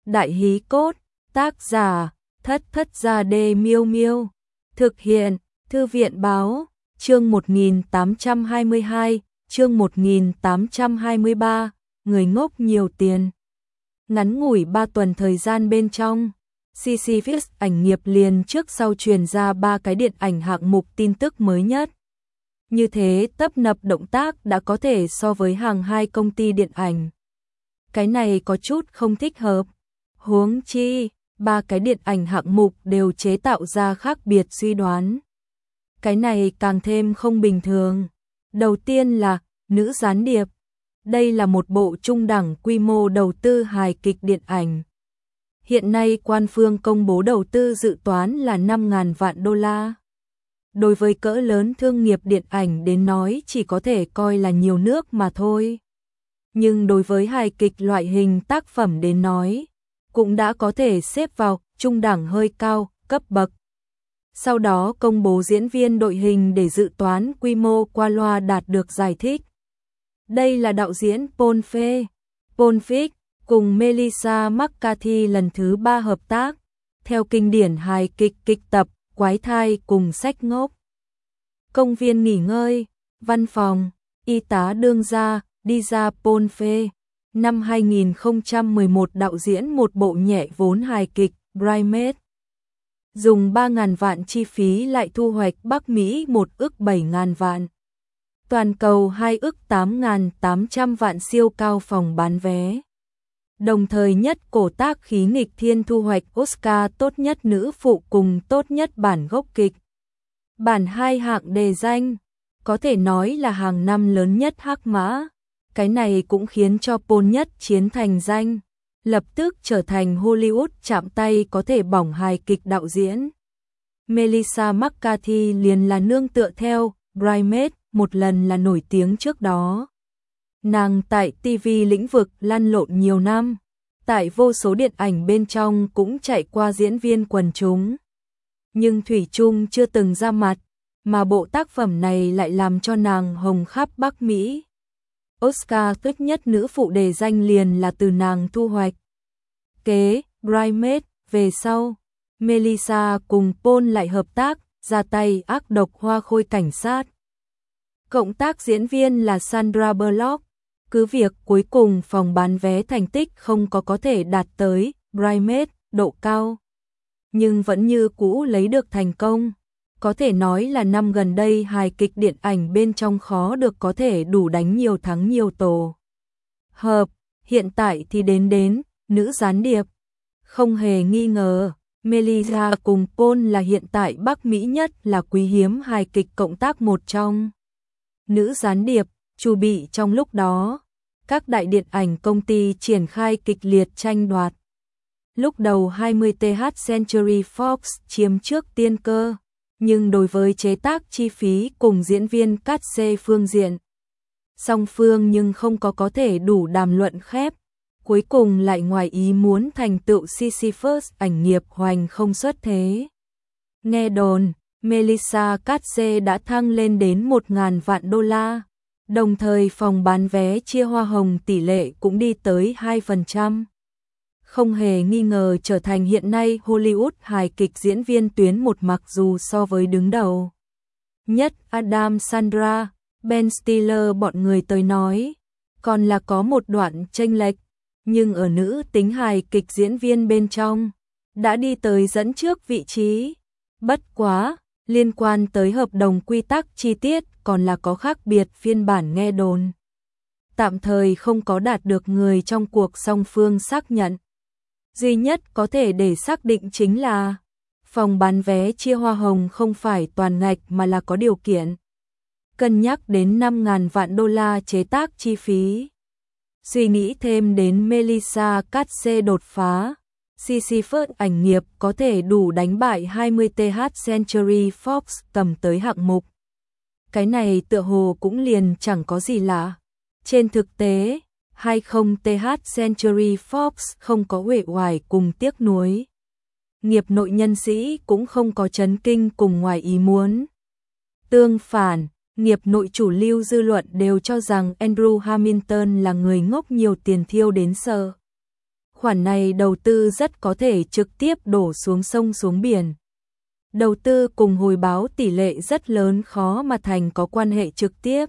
Đại hí cốt, tác giả, Thất Thất Gia Đê Miêu Miêu. Thực hiện, Thư viện báo, chương 1822, chương 1823, người ngốc nhiều tiền. Ngắn ngủi 3 tuần thời gian bên trong, Sisyphus ảnh nghiệp liền trước sau truyền ra 3 cái điện ảnh hạng mục tin tức mới nhất. Như thế tấp nập động tác đã có thể so với hàng 2 công ty điện ảnh. Cái này có chút không thích hợp. Huống chi, 3 cái điện ảnh hạng mục đều chế tạo ra khác biệt suy đoán. Cái này càng thêm không bình thường. Đầu tiên là Nữ gián điệp. Đây là một bộ trung đẳng quy mô đầu tư hài kịch điện ảnh. Hiện nay quan phương công bố đầu tư dự toán là 5.000 vạn đô la. Đối với cỡ lớn thương nghiệp điện ảnh đến nói chỉ có thể coi là nhiều nước mà thôi. Nhưng đối với hài kịch loại hình tác phẩm đến nói, cũng đã có thể xếp vào trung đẳng hơi cao, cấp bậc. Sau đó công bố diễn viên đội hình để dự toán quy mô qua loa đạt được giải thích. Đây là đạo diễn Paul Feig cùng Melissa McCarthy lần thứ 3 hợp tác, theo kinh điển hài kịch kịch tập Quái thai cùng Sách ngốc. Công viên nghỉ ngơi, văn phòng, y tá đương gia, đi ra Paul Feig. Năm 2011 đạo diễn một bộ nhẹ vốn hài kịch Bridesmaids. Dùng 3.000 vạn chi phí lại thu hoạch Bắc Mỹ 1 ức 7.000 vạn. Toàn cầu 2 ức 8.800 vạn siêu cao phòng bán vé. Đồng thời nhất cổ tác khí nghịch thiên thu hoạch Oscar tốt nhất nữ phụ cùng tốt nhất bản gốc kịch. Bản 2 hạng đề danh, có thể nói là hàng năm lớn nhất hắc mã. Cái này cũng khiến cho Paul nhất chiến thành danh, lập tức trở thành Hollywood chạm tay có thể bỏng hài kịch đạo diễn. Melissa McCarthy liền là nương tựa theo Bridesmaids một lần là nổi tiếng trước đó. Nàng tại TV lĩnh vực lăn lộn nhiều năm, tại vô số điện ảnh bên trong cũng chạy qua diễn viên quần chúng. Nhưng thủy chung chưa từng ra mặt, mà bộ tác phẩm này lại làm cho nàng hồng khắp Bắc Mỹ. Oscar tốt nhất nữ phụ đề danh liền là từ nàng thu hoạch. Kế Bridesmaids về sau, Melissa cùng Paul lại hợp tác, ra tay ác độc Hoa Khôi cảnh sát. Cộng tác diễn viên là Sandra Bullock. Cứ việc cuối cùng phòng bán vé thành tích không có thể đạt tới Bridesmaids độ cao, nhưng vẫn như cũ lấy được thành công. Có thể nói là năm gần đây hài kịch điện ảnh bên trong khó được có thể đủ đánh nhiều thắng nhiều tổ hợp. Hiện tại thì đến Nữ gián điệp. Không hề nghi ngờ, Melissa cùng Paul là hiện tại Bắc Mỹ nhất là quý hiếm hài kịch cộng tác một trong. Nữ gián điệp, chu bị trong lúc đó, các đại điện ảnh công ty triển khai kịch liệt tranh đoạt. Lúc đầu 20th Century Fox chiếm trước tiên cơ, nhưng đối với chế tác chi phí cùng diễn viên cát xê phương diện, song phương nhưng không có thể đủ đàm luận khép. Cuối cùng lại ngoài ý muốn thành tựu Sisyphus ảnh nghiệp hoành không xuất thế. Nghe đồn, Melissa Katze đã thăng lên đến 1.000 vạn đô la, đồng thời phòng bán vé chia hoa hồng tỷ lệ cũng đi tới 2%. Không hề nghi ngờ trở thành hiện nay Hollywood hài kịch diễn viên tuyến một, mặc dù so với đứng đầu nhất Adam Sandler, Ben Stiller bọn người tới nói, còn là có một đoạn chênh lệch, nhưng ở nữ tính hài kịch diễn viên bên trong, đã đi tới dẫn trước vị trí. Bất quá, liên quan tới hợp đồng quy tắc chi tiết còn là có khác biệt phiên bản nghe đồn. Tạm thời không có đạt được người trong cuộc song phương xác nhận. Duy nhất có thể để xác định chính là phòng bán vé chia hoa hồng không phải toàn ngạch mà là có điều kiện. Cân nhắc đến 5.000 vạn đô la chế tác chi phí. Suy nghĩ thêm đến Melissa Katze đột phá, Sisyphus ảnh nghiệp có thể đủ đánh bại 20th Century Fox cầm tới hạng mục. Cái này tựa hồ cũng liền chẳng có gì lạ. Trên thực tế, 20th Century Fox không có uể oải cùng tiếc nuối. Nghiệp nội nhân sĩ cũng không có chấn kinh cùng ngoài ý muốn. Tương phản, nghiệp nội chủ lưu dư luận đều cho rằng Andrew Hamilton là người ngốc nhiều tiền thiêu đến sợ. Khoản này đầu tư rất có thể trực tiếp đổ xuống sông xuống biển. Đầu tư cùng hồi báo tỷ lệ rất lớn khó mà thành có quan hệ trực tiếp.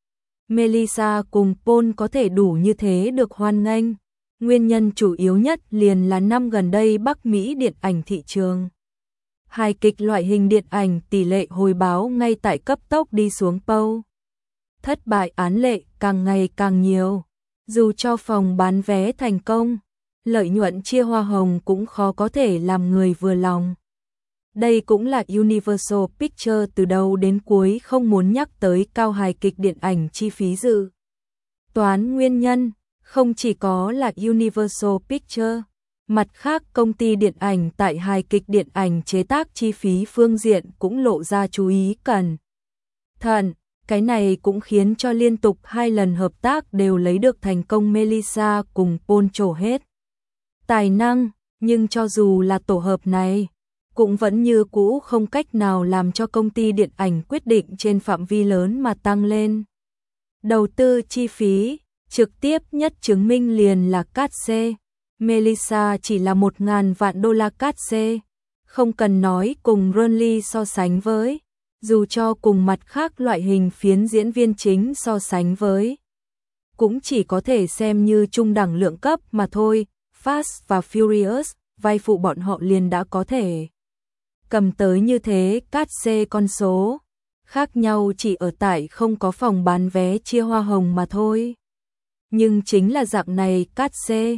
Melissa cùng Paul có thể đủ như thế được hoan nghênh. Nguyên nhân chủ yếu nhất liền là năm gần đây Bắc Mỹ điện ảnh thị trường. Hài kịch loại hình điện ảnh tỷ lệ hồi báo ngay tại cấp tốc đi xuống pâu. Thất bại án lệ càng ngày càng nhiều. Dù cho phòng bán vé thành công, lợi nhuận chia hoa hồng cũng khó có thể làm người vừa lòng. Đây cũng là Universal Pictures từ đầu đến cuối không muốn nhắc tới cao hài kịch điện ảnh chi phí dự toán nguyên nhân, không chỉ có là Universal Pictures, mặt khác công ty điện ảnh tại hài kịch điện ảnh chế tác chi phí phương diện cũng lộ ra chú ý cẩn thận. Cái này cũng khiến cho liên tục 2 lần hợp tác đều lấy được thành công Melissa cùng Paul trổ hết tài năng, nhưng cho dù là tổ hợp này, cũng vẫn như cũ không cách nào làm cho công ty điện ảnh quyết định trên phạm vi lớn mà tăng lên. Đầu tư chi phí, trực tiếp nhất chứng minh liền là cát xê. Melissa chỉ là 1.000 vạn đô la cát xê, không cần nói cùng Ronly so sánh với, dù cho cùng mặt khác loại hình phiến diễn viên chính so sánh với, cũng chỉ có thể xem như trung đẳng lượng cấp mà thôi. Fast và Furious, vai phụ bọn họ liền đã có thể cầm tới như thế cát xê con số, khác nhau chỉ ở tại không có phòng bán vé chia hoa hồng mà thôi. Nhưng chính là dạng này cát xê,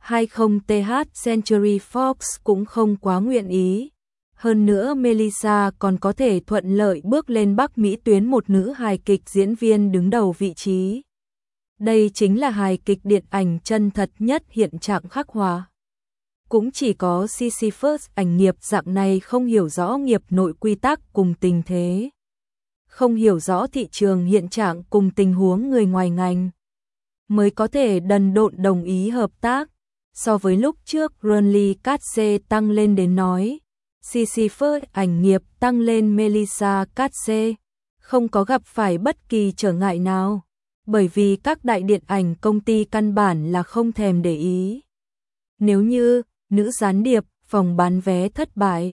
20th Century Fox cũng không quá nguyện ý. Hơn nữa Melissa còn có thể thuận lợi bước lên Bắc Mỹ tuyến một nữ hài kịch diễn viên đứng đầu vị trí. Đây chính là hài kịch điện ảnh chân thật nhất hiện trạng khắc họa. Cũng chỉ có Sisyphus ảnh nghiệp dạng này không hiểu rõ nghiệp nội quy tắc cùng tình thế, không hiểu rõ thị trường hiện trạng cùng tình huống người ngoài ngành, mới có thể đần độn đồng ý hợp tác. So với lúc trước Ronly Katze tăng lên đến nói, Sisyphus ảnh nghiệp tăng lên Melissa Katze, không có gặp phải bất kỳ trở ngại nào, bởi vì các đại điện ảnh công ty căn bản là không thèm để ý. Nếu như nữ gián điệp, phòng bán vé thất bại,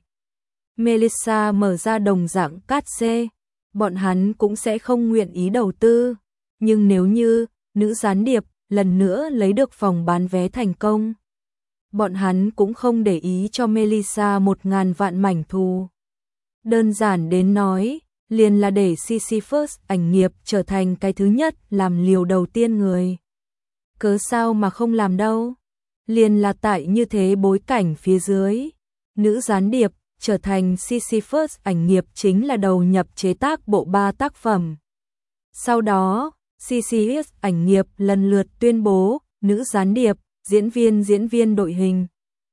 Melissa mở ra đồng dạng Katze, bọn hắn cũng sẽ không nguyện ý đầu tư. Nhưng nếu như nữ gián điệp lần nữa lấy được phòng bán vé thành công, bọn hắn cũng không để ý cho Melissa 1.000 vạn mảnh thù. Đơn giản đến nói, liền là để Sisyphus ảnh nghiệp trở thành cái thứ nhất làm liều đầu tiên người. Cớ sao mà không làm đâu? Liền là tại như thế bối cảnh phía dưới, nữ gián điệp trở thành Sisyphus ảnh nghiệp chính là đầu nhập chế tác bộ 3 tác phẩm. Sau đó, Sisyphus ảnh nghiệp lần lượt tuyên bố nữ gián điệp, diễn viên đội hình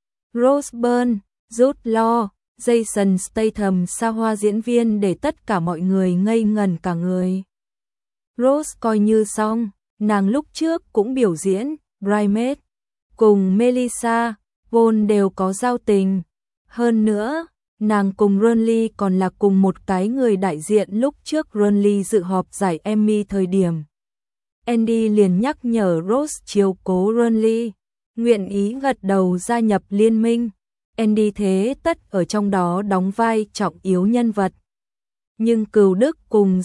Rose Byrne, Jude Law, Jason Statham xa hoa diễn viên để tất cả mọi người ngây ngẩn cả người. Rose coi như xong, nàng lúc trước cũng biểu diễn Bridesmaids cùng Melissa, Paul đều có giao tình. Hơn nữa, nàng cùng Ronly còn là cùng một cái người đại diện lúc trước Ronly dự họp giải Emmy thời điểm. Andy liền nhắc nhở Rose chiếu cố Ronly, nguyện ý gật đầu gia nhập liên minh. Andy thế tất ở trong đó đóng vai trọng yếu nhân vật. Nhưng Cửu Đức cùng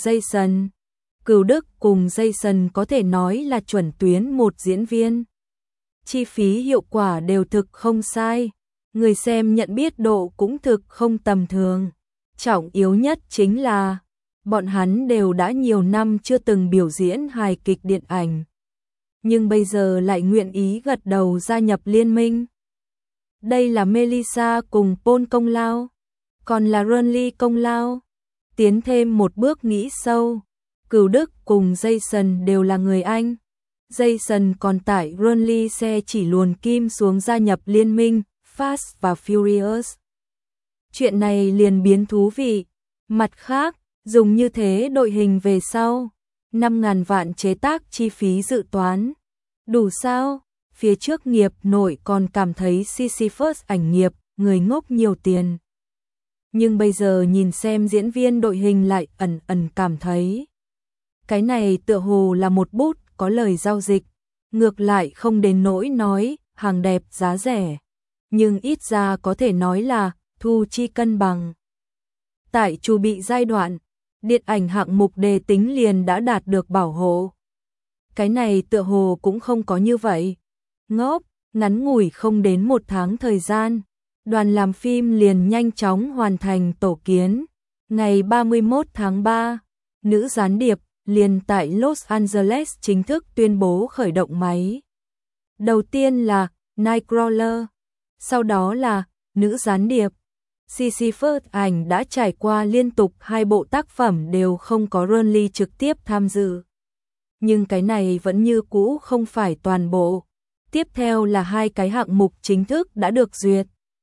Jason có thể nói là chuẩn tuyến một diễn viên. Chi phí hiệu quả đều thực không sai, người xem nhận biết độ cũng thực không tầm thường. Trọng yếu nhất chính là bọn hắn đều đã nhiều năm chưa từng biểu diễn hài kịch điện ảnh, nhưng bây giờ lại nguyện ý gật đầu gia nhập liên minh. Đây là Melissa cùng Paul công lao, còn là Ronly công lao. Tiến thêm một bước nghĩ sâu, Cửu Đức cùng Jason đều là người Anh. Jason còn tại Ronly xe chỉ luồn kim xuống gia nhập liên minh Fast và Furious. Chuyện này liền biến thú vị. Mặt khác, dùng như thế đội hình về sau, 5.000 vạn chế tác chi phí dự toán. Đủ sao? Phía trước nghiệp nội còn cảm thấy Sisyphus ảnh nghiệp, người ngốc nhiều tiền. Nhưng bây giờ nhìn xem diễn viên đội hình lại ẩn ẩn cảm thấy cái này tựa hồ là một bút có lời giao dịch, ngược lại không đến nỗi nói hàng đẹp giá rẻ, nhưng ít ra có thể nói là thu chi cân bằng. Tại chuẩn bị giai đoạn, điện ảnh hạng mục đề tính liền đã đạt được bảo hộ. Cái này tựa hồ cũng không có như vậy. Ngốc, ngắn ngủi không đến 1 tháng thời gian, đoàn làm phim liền nhanh chóng hoàn thành tổ kiến. Ngày 31 tháng 3, nữ gián điệp liền tại Los Angeles chính thức tuyên bố khởi động máy. Đầu tiên là Nightcrawler, sau đó là nữ gián điệp. Sisyphus ảnh đã trải qua liên tục 2 bộ tác phẩm đều không có Ron Lee trực tiếp tham dự. Nhưng cái này vẫn như cũ không phải toàn bộ. Tiếp theo là 2 cái hạng mục chính thức đã được duyệt.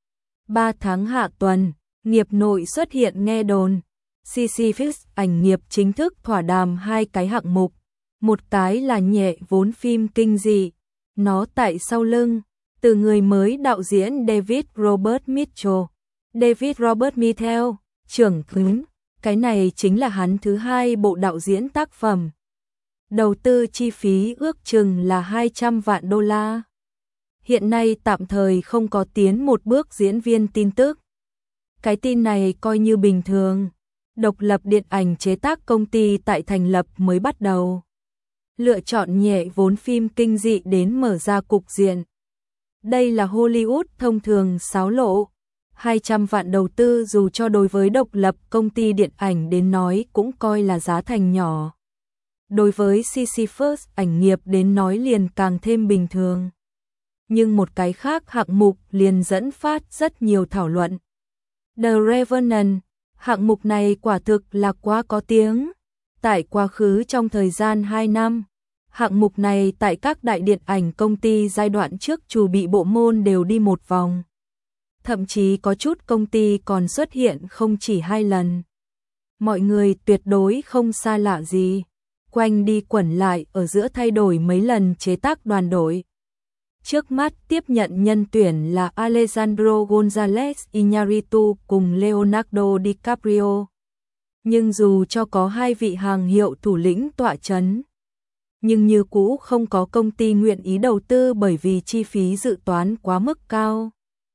3 tháng hạ tuần, nghiệp nội xuất hiện nghe đồn. Sisyphus ảnh nghiệp chính thức thỏa đàm 2 cái hạng mục. Một cái là nhẹ vốn phim kinh dị. Nó tại sau lưng, từ người mới đạo diễn David Robert Mitchell. David Robert Mitchell, trưởng thính, cái này chính là hắn thứ 2 bộ đạo diễn tác phẩm. Đầu tư chi phí ước chừng là 200 vạn đô la. Hiện nay tạm thời không có tiến một bước diễn viên tin tức. Cái tin này coi như bình thường. Độc lập điện ảnh chế tác công ty tại thành lập mới bắt đầu. Lựa chọn nhẹ vốn phim kinh dị đến mở ra cục diện. Đây là Hollywood thông thường xáo lộ. 200 vạn đầu tư dù cho đối với độc lập công ty điện ảnh đến nói cũng coi là giá thành nhỏ. Đối với Sisyphus ảnh nghiệp đến nói liền càng thêm bình thường. Nhưng một cái khác hạng mục liền dẫn phát rất nhiều thảo luận. The Revenant, hạng mục này quả thực là quá có tiếng. Tại quá khứ trong thời gian 2 năm, hạng mục này tại các đại điện ảnh công ty giai đoạn trước chuẩn bị bộ môn đều đi một vòng. Thậm chí có chút công ty còn xuất hiện không chỉ 2 lần. Mọi người tuyệt đối không xa lạ gì. Quanh đi quẩn lại ở giữa thay đổi mấy lần chế tác đoàn đội. Trước mắt tiếp nhận nhân tuyển là Alejandro González Iñárritu cùng Leonardo DiCaprio. Nhưng dù cho có 2 vị hàng hiệu thủ lĩnh tọa chấn, nhưng như cũ không có công ty nguyện ý đầu tư bởi vì chi phí dự toán quá mức cao.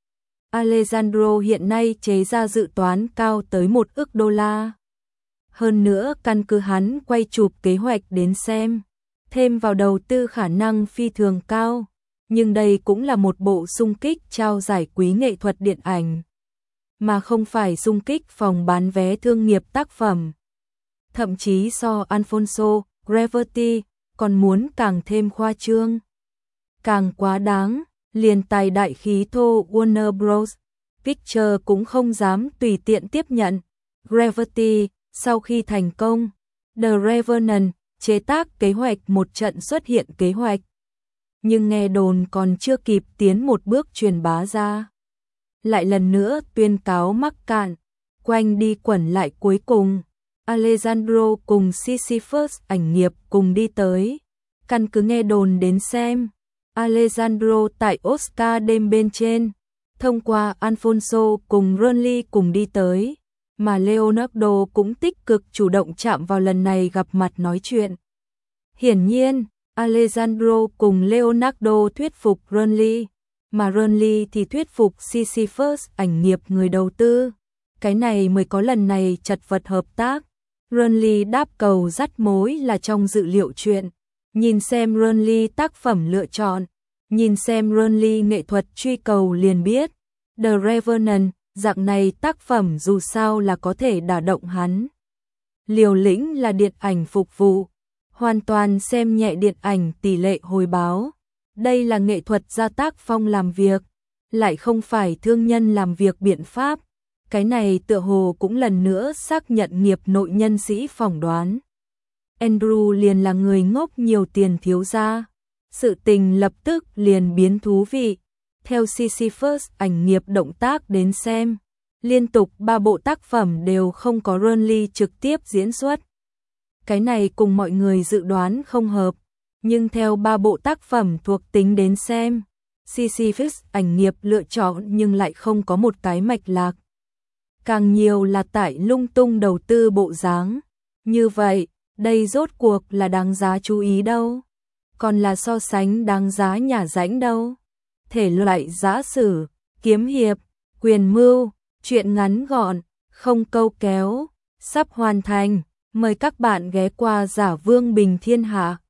Alejandro hiện nay chế ra dự toán cao tới 1 ức đô la. Hơn nữa căn cứ hắn quay chụp kế hoạch đến xem, thêm vào đầu tư khả năng phi thường cao. Nhưng đây cũng là một bộ xung kích trao giải quý nghệ thuật điện ảnh, mà không phải xung kích phòng bán vé thương nghiệp tác phẩm. Thậm chí so Alfonso, Gravity, còn muốn càng thêm khoa trương. Càng quá đáng, liền tài đại khí thô Warner Bros. Pictures cũng không dám tùy tiện tiếp nhận. Gravity, sau khi thành công, The Revenant, chế tác kế hoạch một trận xuất hiện kế hoạch. Nhưng nghe đồn còn chưa kịp tiến một bước truyền bá ra. Lại lần nữa tuyên cáo mắc cạn, quanh đi quẩn lại cuối cùng. Alejandro cùng Sisyphus ảnh nghiệp cùng đi tới. Căn cứ nghe đồn đến xem, Alejandro tại Oscar đêm bên trên, thông qua Alfonso cùng Ron Lee cùng đi tới, mà Leonardo cũng tích cực chủ động chạm vào lần này gặp mặt nói chuyện. Hiển nhiên, Alejandro cùng Leonardo thuyết phục Ron Lee, mà Ron Lee thì thuyết phục Sisyphus ảnh nghiệp người đầu tư. Cái này mới có lần này chật vật hợp tác. Ron Lee đáp cầu dắt mối là trong dự liệu chuyện. Nhìn xem Ron Lee tác phẩm lựa chọn, nhìn xem Ron Lee nghệ thuật truy cầu liền biết. The Revenant, dạng này tác phẩm dù sao là có thể đả động hắn. Liều lĩnh là điện ảnh phục vụ, hoàn toàn xem nhẹ điện ảnh tỷ lệ hồi báo. Đây là nghệ thuật gia tác phong làm việc, lại không phải thương nhân làm việc biện pháp. Cái này tựa hồ cũng lần nữa xác nhận nghiệp nội nhân sĩ phỏng đoán. Andrew liền là người ngốc nhiều tiền thiếu ra. Sự tình lập tức liền biến thú vị. Theo Sisyphus ảnh nghiệp động tác đến xem, liên tục 3 bộ tác phẩm đều không có Ron Lee trực tiếp diễn xuất. Cái này cùng mọi người dự đoán không hợp, nhưng theo 3 bộ tác phẩm thuộc tính đến xem, Sisyphus ảnh nghiệp lựa chọn nhưng lại không có một cái mạch lạc. Càng nhiều là tại lung tung đầu tư bộ dáng. Như vậy, đây rốt cuộc là đáng giá chú ý đâu? Còn là so sánh đáng giá nhả rãnh đâu? thể loại giã sử, kiếm hiệp, quyền mưu, truyện ngắn gọn, không câu kéo, sắp hoàn thành. Mời các bạn ghé qua Giả Vương Bình Thiên Hạ.